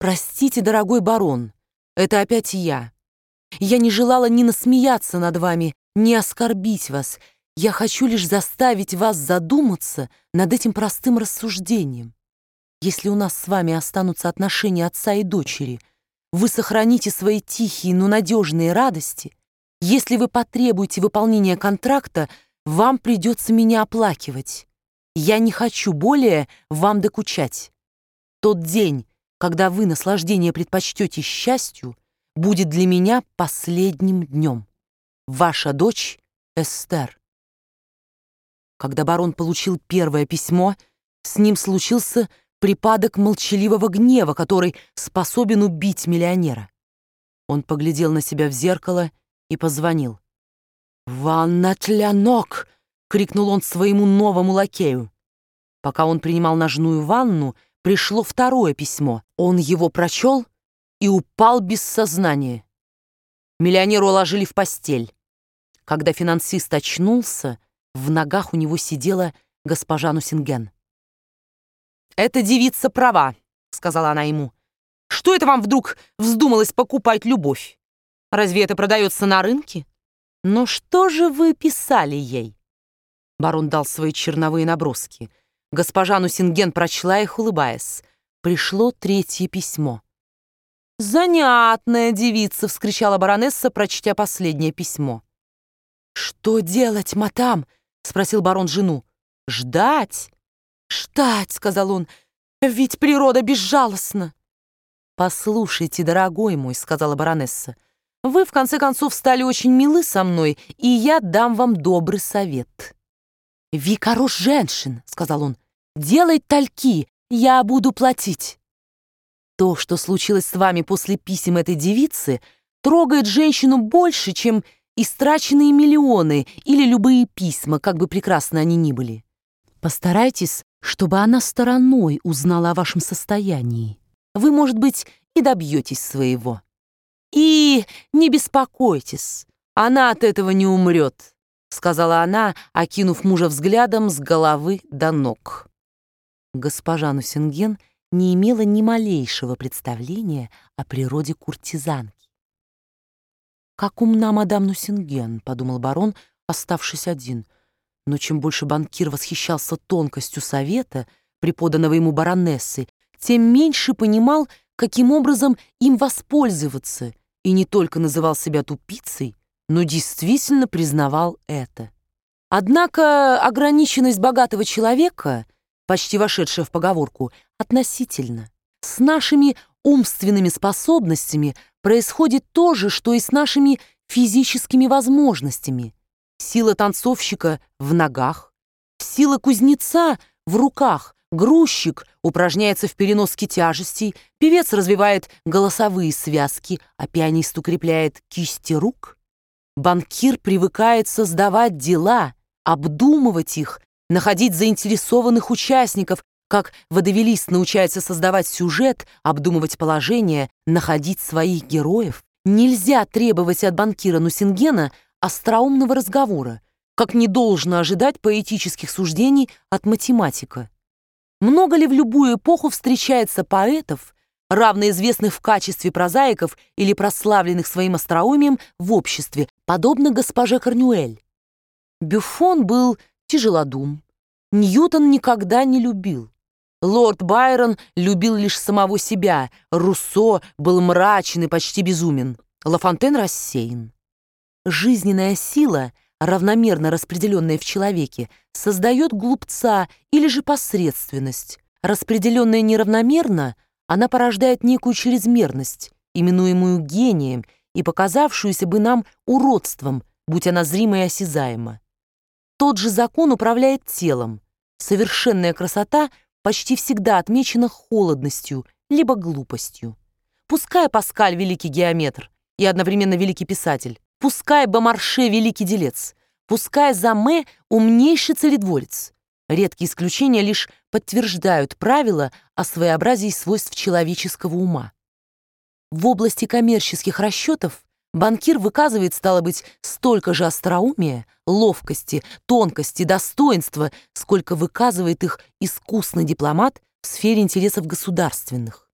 «Простите, дорогой барон, это опять я. Я не желала ни насмеяться над вами, ни оскорбить вас. Я хочу лишь заставить вас задуматься над этим простым рассуждением. Если у нас с вами останутся отношения отца и дочери, вы сохраните свои тихие, но надежные радости. Если вы потребуете выполнения контракта, вам придется меня оплакивать. Я не хочу более вам докучать. Тот день, когда вы наслаждение предпочтете счастью, будет для меня последним днем. Ваша дочь Эстер». Когда барон получил первое письмо, с ним случился припадок молчаливого гнева, который способен убить миллионера. Он поглядел на себя в зеркало и позвонил. «Ванна Тлянок!» — крикнул он своему новому лакею. Пока он принимал ножную ванну, пришло второе письмо. Он его прочел и упал без сознания. Миллионера уложили в постель. Когда финансист очнулся, в ногах у него сидела госпожа Нусинген. «Эта девица права», — сказала она ему. «Что это вам вдруг вздумалось покупать любовь? Разве это продается на рынке? Но что же вы писали ей?» Барон дал свои черновые наброски. Госпожа Нусинген прочла их, улыбаясь. Пришло третье письмо. «Занятная девица!» — вскричала баронесса, прочтя последнее письмо. «Что делать, мадам?» — спросил барон жену. «Ждать?» «Ждать», — сказал он, — «ведь природа безжалостна». «Послушайте, дорогой мой», — сказала баронесса, — «вы, в конце концов, стали очень милы со мной, и я дам вам добрый совет». «Ви хорош женщин», — сказал он, — «делай тальки, я буду платить». То, что случилось с вами после писем этой девицы, трогает женщину больше, чем истраченные миллионы или любые письма, как бы прекрасны они ни были. Постарайтесь, чтобы она стороной узнала о вашем состоянии. Вы, может быть, и добьетесь своего. И не беспокойтесь, она от этого не умрет, сказала она, окинув мужа взглядом с головы до ног. Госпожа Нусинген не имела ни малейшего представления о природе куртизанки. «Как умна мадам Нусинген», — подумал барон, оставшись один. Но чем больше банкир восхищался тонкостью совета, преподанного ему баронессой, тем меньше понимал, каким образом им воспользоваться, и не только называл себя тупицей, но действительно признавал это. Однако ограниченность богатого человека, почти вошедшая в поговорку, относительно. С нашими умственными способностями происходит то же, что и с нашими физическими возможностями. Сила танцовщика в ногах, сила кузнеца в руках, грузчик упражняется в переноске тяжестей, певец развивает голосовые связки, а пианист укрепляет кисти рук. Банкир привыкает создавать дела, обдумывать их, находить заинтересованных участников, как водевилист научается создавать сюжет, обдумывать положение, находить своих героев. Нельзя требовать от банкира Нусингена остроумного разговора, как не должно ожидать поэтических суждений от математика. Много ли в любую эпоху встречается поэтов, равноизвестных в качестве прозаиков или прославленных своим остроумием в обществе, подобно госпоже Корнуэль? Бюффон был тяжелодум, Ньютон никогда не любил. Лорд Байрон любил лишь самого себя, Руссо был мрачен и почти безумен, Ла Фонтен рассеян. Жизненная сила, равномерно распределенная в человеке, создает глупца или же посредственность. Распределенная неравномерно, она порождает некую чрезмерность, именуемую гением и показавшуюся бы нам уродством, будь она зрима и осязаема. Тот же закон управляет телом. Совершенная красота почти всегда отмечена холодностью, либо глупостью. Пускай Паскаль — великий геометр и одновременно великий писатель, пускай Бомарше — великий делец, пускай Заме — умнейший царедворец. Редкие исключения лишь подтверждают правила о своеобразии свойств человеческого ума. В области коммерческих расчетов банкир выказывает, стало быть, столько же остроумия, ловкости, тонкости, достоинства, сколько выказывает их искусный дипломат в сфере интересов государственных.